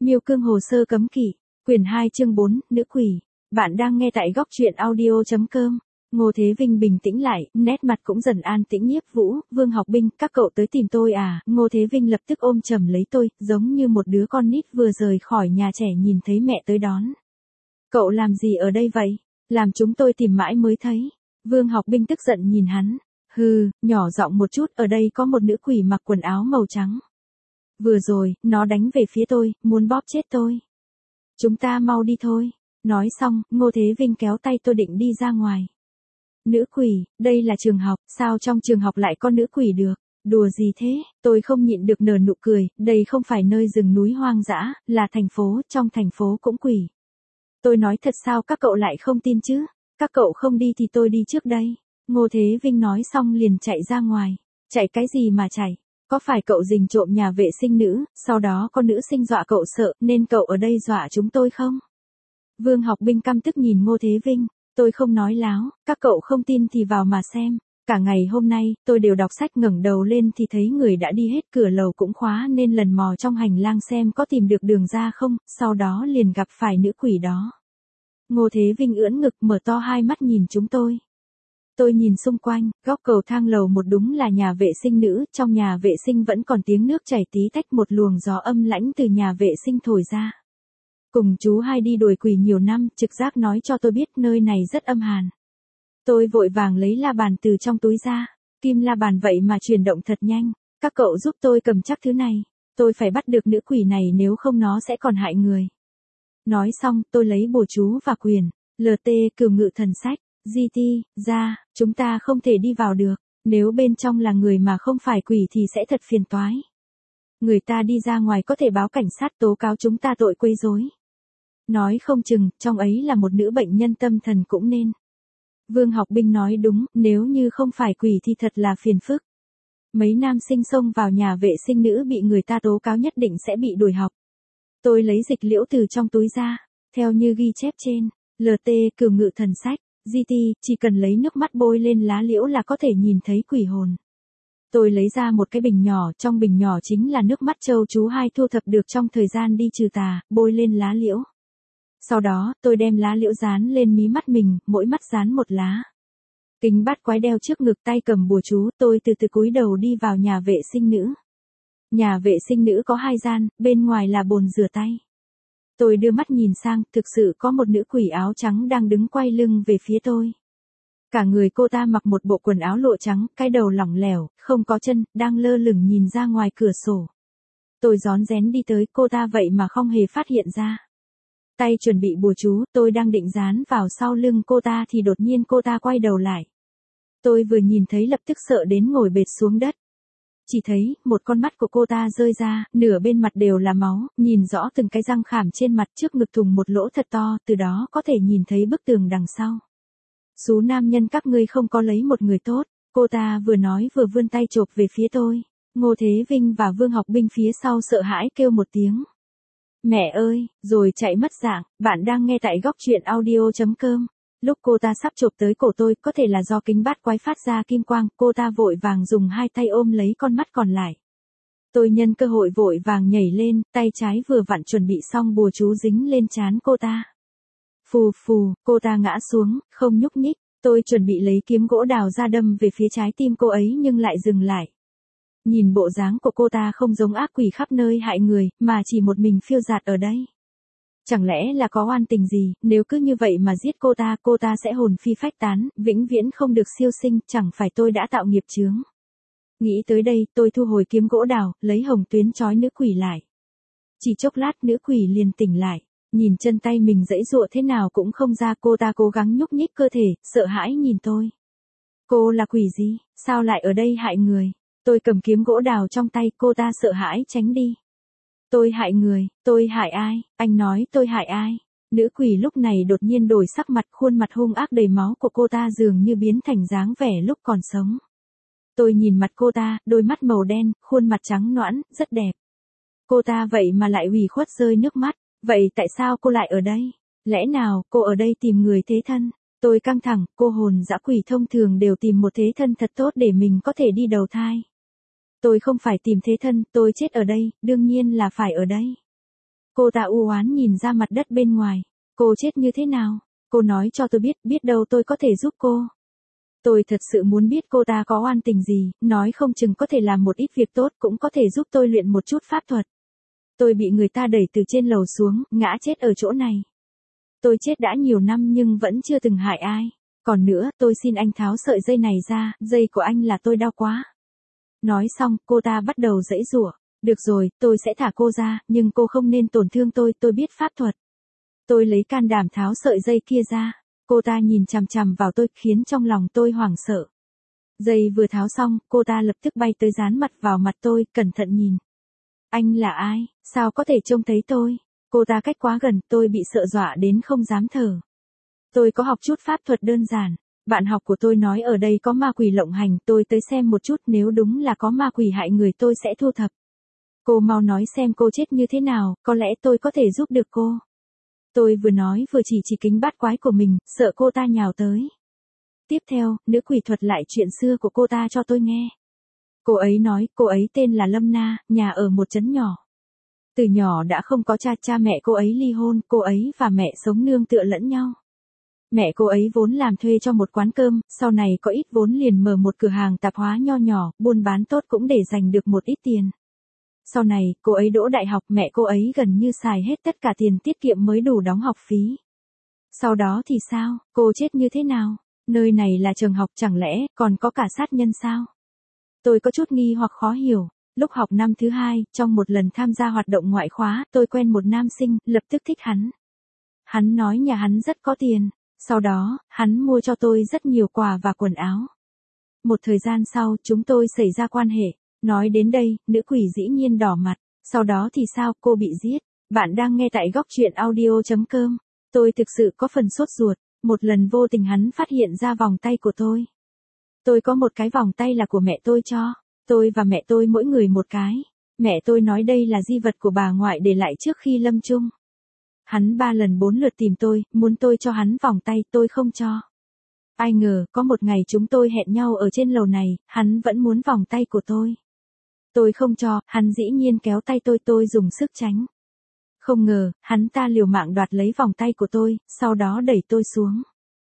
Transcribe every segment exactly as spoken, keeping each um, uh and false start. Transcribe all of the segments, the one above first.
Miêu Cương Hồ Sơ Cấm Kỵ, quyển hai chương bốn, Nữ Quỷ. Bạn đang nghe tại góc truyện audio.com. Ngô Thế Vinh bình tĩnh lại, nét mặt cũng dần an tĩnh. Nhiếp Vũ, Vương Học Binh, các cậu tới tìm tôi à? Ngô Thế Vinh lập tức ôm chầm lấy tôi, giống như một đứa con nít vừa rời khỏi nhà trẻ nhìn thấy mẹ tới đón. Cậu làm gì ở đây vậy? Làm chúng tôi tìm mãi mới thấy. Vương Học Binh tức giận nhìn hắn. Hừ, nhỏ giọng một chút, ở đây có một nữ quỷ mặc quần áo màu trắng. Vừa rồi, nó đánh về phía tôi, muốn bóp chết tôi. Chúng ta mau đi thôi. Nói xong, Ngô Thế Vinh kéo tay tôi định đi ra ngoài. Nữ quỷ, đây là trường học, sao trong trường học lại có nữ quỷ được? Đùa gì thế? Tôi không nhịn được nở nụ cười, đây không phải nơi rừng núi hoang dã, là thành phố, trong thành phố cũng quỷ. Tôi nói thật sao các cậu lại không tin chứ? Các cậu không đi thì tôi đi trước đây. Ngô Thế Vinh nói xong liền chạy ra ngoài. Chạy cái gì mà chạy? Có phải cậu rình trộm nhà vệ sinh nữ, sau đó có nữ sinh dọa cậu sợ, nên cậu ở đây dọa chúng tôi không? Vương Học Binh căm tức nhìn Ngô Thế Vinh. Tôi không nói láo, các cậu không tin thì vào mà xem. Cả ngày hôm nay, tôi đều đọc sách, ngẩng đầu lên thì thấy người đã đi hết, cửa lầu cũng khóa nên lần mò trong hành lang xem có tìm được đường ra không, sau đó liền gặp phải nữ quỷ đó. Ngô Thế Vinh ưỡn ngực mở to hai mắt nhìn chúng tôi. Tôi nhìn xung quanh, góc cầu thang lầu một đúng là nhà vệ sinh nữ, trong nhà vệ sinh vẫn còn tiếng nước chảy tí tách, một luồng gió âm lãnh từ nhà vệ sinh thổi ra. Cùng chú hai đi đuổi quỷ nhiều năm, trực giác nói cho tôi biết nơi này rất âm hàn. Tôi vội vàng lấy la bàn từ trong túi ra, kim la bàn vậy mà chuyển động thật nhanh, các cậu giúp tôi cầm chắc thứ này, tôi phải bắt được nữ quỷ này nếu không nó sẽ còn hại người. Nói xong, tôi lấy bùa chú và quyền, lờ tê cửu ngự thần sách, giê tê, ra, chúng ta không thể đi vào được, nếu bên trong là người mà không phải quỷ thì sẽ thật phiền toái. Người ta đi ra ngoài có thể báo cảnh sát tố cáo chúng ta tội quấy rối. Nói không chừng, trong ấy là một nữ bệnh nhân tâm thần cũng nên. Vương Học Binh nói đúng, nếu như không phải quỷ thì thật là phiền phức. Mấy nam sinh xông vào nhà vệ sinh nữ bị người ta tố cáo nhất định sẽ bị đuổi học. Tôi lấy dịch liễu từ trong túi ra, theo như ghi chép trên, lờ tê cửu ngự thần sách, giê tê, chỉ cần lấy nước mắt bôi lên lá liễu là có thể nhìn thấy quỷ hồn. Tôi lấy ra một cái bình nhỏ, trong bình nhỏ chính là nước mắt châu chú hai thu thập được trong thời gian đi trừ tà, bôi lên lá liễu. Sau đó, tôi đem lá liễu dán lên mí mắt mình, mỗi mắt dán một lá. Kính bát quái đeo trước ngực, tay cầm bùa chú, tôi từ từ cúi đầu đi vào nhà vệ sinh nữ. Nhà vệ sinh nữ có hai gian, bên ngoài là bồn rửa tay. Tôi đưa mắt nhìn sang, thực sự có một nữ quỷ áo trắng đang đứng quay lưng về phía tôi. Cả người cô ta mặc một bộ quần áo lụa trắng, cái đầu lỏng lẻo, không có chân, đang lơ lửng nhìn ra ngoài cửa sổ. Tôi rón rén đi tới, cô ta vậy mà không hề phát hiện ra. Tay chuẩn bị bùa chú, tôi đang định dán vào sau lưng cô ta thì đột nhiên cô ta quay đầu lại. Tôi vừa nhìn thấy lập tức sợ đến ngồi bệt xuống đất. Chỉ thấy, một con mắt của cô ta rơi ra, nửa bên mặt đều là máu, nhìn rõ từng cái răng khảm trên mặt, trước ngực thùng một lỗ thật to, từ đó có thể nhìn thấy bức tường đằng sau. Số nam nhân các ngươi không có lấy một người tốt, cô ta vừa nói vừa vươn tay chộp về phía tôi. Ngô Thế Vinh và Vương Học Binh phía sau sợ hãi kêu một tiếng. Mẹ ơi, rồi chạy mất dạng. Bạn đang nghe tại góc truyện audio.com. Lúc cô ta sắp chộp tới cổ tôi, có thể là do kính bát quái phát ra kim quang, cô ta vội vàng dùng hai tay ôm lấy con mắt còn lại. Tôi nhân cơ hội vội vàng nhảy lên, tay trái vừa vặn chuẩn bị xong bùa chú dính lên trán cô ta. Phù phù, cô ta ngã xuống, không nhúc nhích, tôi chuẩn bị lấy kiếm gỗ đào ra đâm về phía trái tim cô ấy nhưng lại dừng lại. Nhìn bộ dáng của cô ta không giống ác quỷ khắp nơi hại người, mà chỉ một mình phiêu dạt ở đây. Chẳng lẽ là có oan tình gì, nếu cứ như vậy mà giết cô ta, cô ta sẽ hồn phi phách tán, vĩnh viễn không được siêu sinh, chẳng phải tôi đã tạo nghiệp chướng. Nghĩ tới đây, tôi thu hồi kiếm gỗ đào, lấy hồng tuyến trói nữ quỷ lại. Chỉ chốc lát nữ quỷ liền tỉnh lại, nhìn chân tay mình giãy giụa thế nào cũng không ra, cô ta cố gắng nhúc nhích cơ thể, sợ hãi nhìn tôi. Cô là quỷ gì, sao lại ở đây hại người? Tôi cầm kiếm gỗ đào trong tay, cô ta sợ hãi tránh đi. Tôi hại người, tôi hại ai, anh nói tôi hại ai? Nữ quỷ lúc này đột nhiên đổi sắc mặt, khuôn mặt hung ác đầy máu của cô ta dường như biến thành dáng vẻ lúc còn sống. Tôi nhìn mặt cô ta, đôi mắt màu đen, khuôn mặt trắng nõn, rất đẹp. Cô ta vậy mà lại ủy khuất rơi nước mắt, vậy tại sao cô lại ở đây? Lẽ nào cô ở đây tìm người thế thân? Tôi căng thẳng, cô hồn dã quỷ thông thường đều tìm một thế thân thật tốt để mình có thể đi đầu thai. Tôi không phải tìm thế thân, tôi chết ở đây, đương nhiên là phải ở đây. Cô ta u oán nhìn ra mặt đất bên ngoài. Cô chết như thế nào? Cô nói cho tôi biết, biết đâu tôi có thể giúp cô. Tôi thật sự muốn biết cô ta có oan tình gì, nói không chừng có thể làm một ít việc tốt, cũng có thể giúp tôi luyện một chút pháp thuật. Tôi bị người ta đẩy từ trên lầu xuống, ngã chết ở chỗ này. Tôi chết đã nhiều năm nhưng vẫn chưa từng hại ai. Còn nữa, tôi xin anh tháo sợi dây này ra, dây của anh là tôi đau quá. Nói xong, cô ta bắt đầu giãy giụa. Được rồi, tôi sẽ thả cô ra, nhưng cô không nên tổn thương tôi, tôi biết pháp thuật. Tôi lấy can đảm tháo sợi dây kia ra. Cô ta nhìn chằm chằm vào tôi, khiến trong lòng tôi hoảng sợ. Dây vừa tháo xong, cô ta lập tức bay tới dán mặt vào mặt tôi, cẩn thận nhìn. Anh là ai? Sao có thể trông thấy tôi? Cô ta cách quá gần, tôi bị sợ dọa đến không dám thở. Tôi có học chút pháp thuật đơn giản. Bạn học của tôi nói ở đây có ma quỷ lộng hành, tôi tới xem một chút, nếu đúng là có ma quỷ hại người tôi sẽ thu thập. Cô mau nói xem cô chết như thế nào, có lẽ tôi có thể giúp được cô. Tôi vừa nói vừa chỉ chỉ kính bát quái của mình, sợ cô ta nhào tới. Tiếp theo, nữ quỷ thuật lại chuyện xưa của cô ta cho tôi nghe. Cô ấy nói, cô ấy tên là Lâm Na, nhà ở một trấn nhỏ. Từ nhỏ đã không có cha, cha mẹ cô ấy ly hôn, cô ấy và mẹ sống nương tựa lẫn nhau. Mẹ cô ấy vốn làm thuê cho một quán cơm, sau này có ít vốn liền mở một cửa hàng tạp hóa nho nhỏ, buôn bán tốt cũng để dành được một ít tiền. Sau này, cô ấy đỗ đại học, mẹ cô ấy gần như xài hết tất cả tiền tiết kiệm mới đủ đóng học phí. Sau đó thì sao, cô chết như thế nào? Nơi này là trường học, chẳng lẽ còn có cả sát nhân sao? Tôi có chút nghi hoặc khó hiểu. Lúc học năm thứ hai, trong một lần tham gia hoạt động ngoại khóa, tôi quen một nam sinh, lập tức thích hắn. Hắn nói nhà hắn rất có tiền. Sau đó, hắn mua cho tôi rất nhiều quà và quần áo. Một thời gian sau, chúng tôi xảy ra quan hệ. Nói đến đây, nữ quỷ dĩ nhiên đỏ mặt. Sau đó thì sao, cô bị giết. Bạn đang nghe tại góc truyện audio chấm com. Tôi thực sự có phần sốt ruột. Một lần vô tình hắn phát hiện ra vòng tay của tôi. Tôi có một cái vòng tay là của mẹ tôi cho. Tôi và mẹ tôi mỗi người một cái. Mẹ tôi nói đây là di vật của bà ngoại để lại trước khi lâm chung. Hắn ba lần bốn lượt tìm tôi, muốn tôi cho hắn vòng tay, tôi không cho. Ai ngờ, có một ngày chúng tôi hẹn nhau ở trên lầu này, hắn vẫn muốn vòng tay của tôi. Tôi không cho, hắn dĩ nhiên kéo tay tôi, tôi dùng sức tránh. Không ngờ, hắn ta liều mạng đoạt lấy vòng tay của tôi, sau đó đẩy tôi xuống.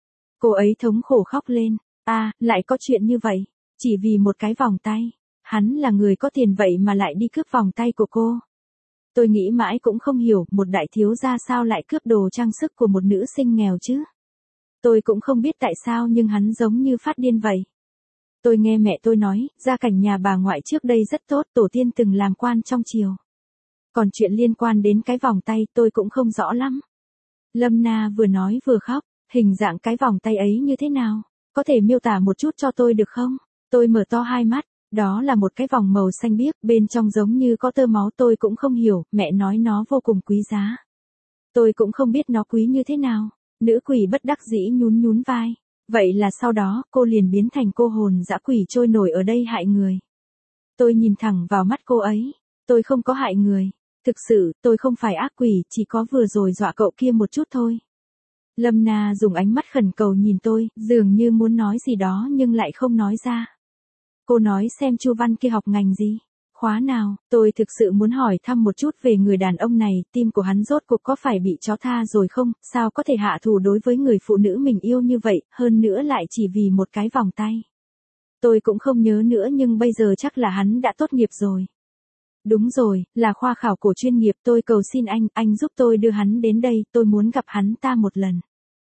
Cô ấy thống khổ khóc lên. À, lại có chuyện như vậy. Chỉ vì một cái vòng tay. Hắn là người có tiền vậy mà lại đi cướp vòng tay của cô. Tôi nghĩ mãi cũng không hiểu, một đại thiếu gia sao lại cướp đồ trang sức của một nữ sinh nghèo chứ. Tôi cũng không biết tại sao nhưng hắn giống như phát điên vậy. Tôi nghe mẹ tôi nói, gia cảnh nhà bà ngoại trước đây rất tốt, tổ tiên từng làm quan trong triều. Còn chuyện liên quan đến cái vòng tay tôi cũng không rõ lắm. Lâm Na vừa nói vừa khóc, hình dạng cái vòng tay ấy như thế nào? Có thể miêu tả một chút cho tôi được không? Tôi mở to hai mắt. Đó là một cái vòng màu xanh biếc, bên trong giống như có tơ máu, tôi cũng không hiểu, mẹ nói nó vô cùng quý giá. Tôi cũng không biết nó quý như thế nào. Nữ quỷ bất đắc dĩ nhún nhún vai. Vậy là sau đó, cô liền biến thành cô hồn dã quỷ trôi nổi ở đây hại người. Tôi nhìn thẳng vào mắt cô ấy. Tôi không có hại người. Thực sự, tôi không phải ác quỷ, chỉ có vừa rồi dọa cậu kia một chút thôi. Lâm Na dùng ánh mắt khẩn cầu nhìn tôi, dường như muốn nói gì đó nhưng lại không nói ra. Cô nói xem Chu Văn kia học ngành gì? Khóa nào? Tôi thực sự muốn hỏi thăm một chút về người đàn ông này, tim của hắn rốt cuộc có phải bị chó tha rồi không? Sao có thể hạ thủ đối với người phụ nữ mình yêu như vậy, hơn nữa lại chỉ vì một cái vòng tay. Tôi cũng không nhớ nữa nhưng bây giờ chắc là hắn đã tốt nghiệp rồi. Đúng rồi, là khoa khảo cổ chuyên nghiệp, tôi cầu xin anh, anh giúp tôi đưa hắn đến đây, tôi muốn gặp hắn ta một lần.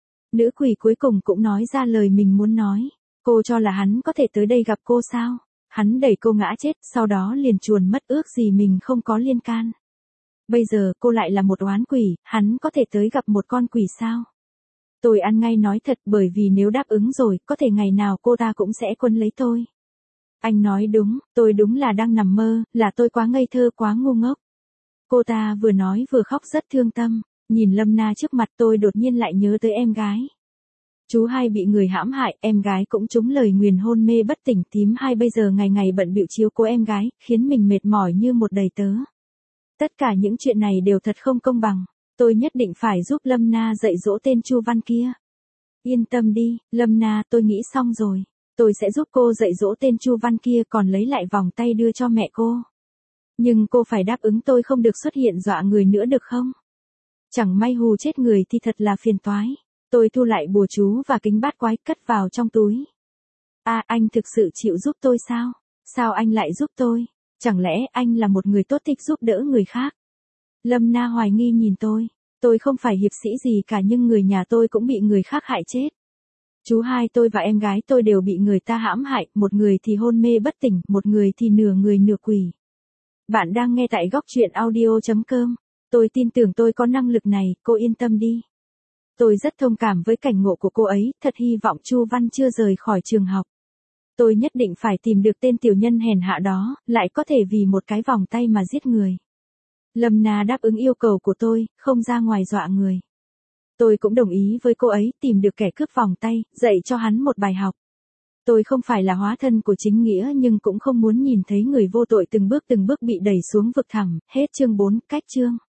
Nữ quỷ cuối cùng cũng nói ra lời mình muốn nói. Cô cho là hắn có thể tới đây gặp cô sao? Hắn đẩy cô ngã chết, sau đó liền chuồn mất, ước gì mình không có liên can. Bây giờ cô lại là một oán quỷ, hắn có thể tới gặp một con quỷ sao? Tôi ăn ngay nói thật, bởi vì nếu đáp ứng rồi, có thể ngày nào cô ta cũng sẽ quấn lấy tôi. Anh nói đúng, tôi đúng là đang nằm mơ, là tôi quá ngây thơ, quá ngu ngốc. Cô ta vừa nói vừa khóc rất thương tâm, nhìn Lâm Na trước mặt tôi đột nhiên lại nhớ tới em gái. Chú hai bị người hãm hại, em gái cũng trúng lời nguyền hôn mê bất tỉnh, tím hai bây giờ ngày ngày bận bịu chiếu cố em gái, khiến mình mệt mỏi như một đầy tớ. Tất cả những chuyện này đều thật không công bằng, tôi nhất định phải giúp Lâm Na dạy dỗ tên Chu Văn kia. Yên tâm đi, Lâm Na, tôi nghĩ xong rồi, tôi sẽ giúp cô dạy dỗ tên Chu Văn kia, còn lấy lại vòng tay đưa cho mẹ cô. Nhưng cô phải đáp ứng tôi không được xuất hiện dọa người nữa được không? Chẳng may hù chết người thì thật là phiền toái. Tôi thu lại bùa chú và kính bát quái cất vào trong túi. À, anh thực sự chịu giúp tôi sao? Sao anh lại giúp tôi? Chẳng lẽ anh là một người tốt thích giúp đỡ người khác? Lâm Na hoài nghi nhìn tôi. Tôi không phải hiệp sĩ gì cả nhưng người nhà tôi cũng bị người khác hại chết. Chú hai tôi và em gái tôi đều bị người ta hãm hại, một người thì hôn mê bất tỉnh, một người thì nửa người nửa quỷ. Bạn đang nghe tại góc truyện audio chấm com. Tôi tin tưởng tôi có năng lực này, cô yên tâm đi. Tôi rất thông cảm với cảnh ngộ của cô ấy, thật hy vọng Chu Văn chưa rời khỏi trường học. Tôi nhất định phải tìm được tên tiểu nhân hèn hạ đó, lại có thể vì một cái vòng tay mà giết người. Lâm Na đáp ứng yêu cầu của tôi, không ra ngoài dọa người. Tôi cũng đồng ý với cô ấy, tìm được kẻ cướp vòng tay, dạy cho hắn một bài học. Tôi không phải là hóa thân của chính nghĩa nhưng cũng không muốn nhìn thấy người vô tội từng bước từng bước bị đẩy xuống vực thẳm. Hết chương bốn, cách chương.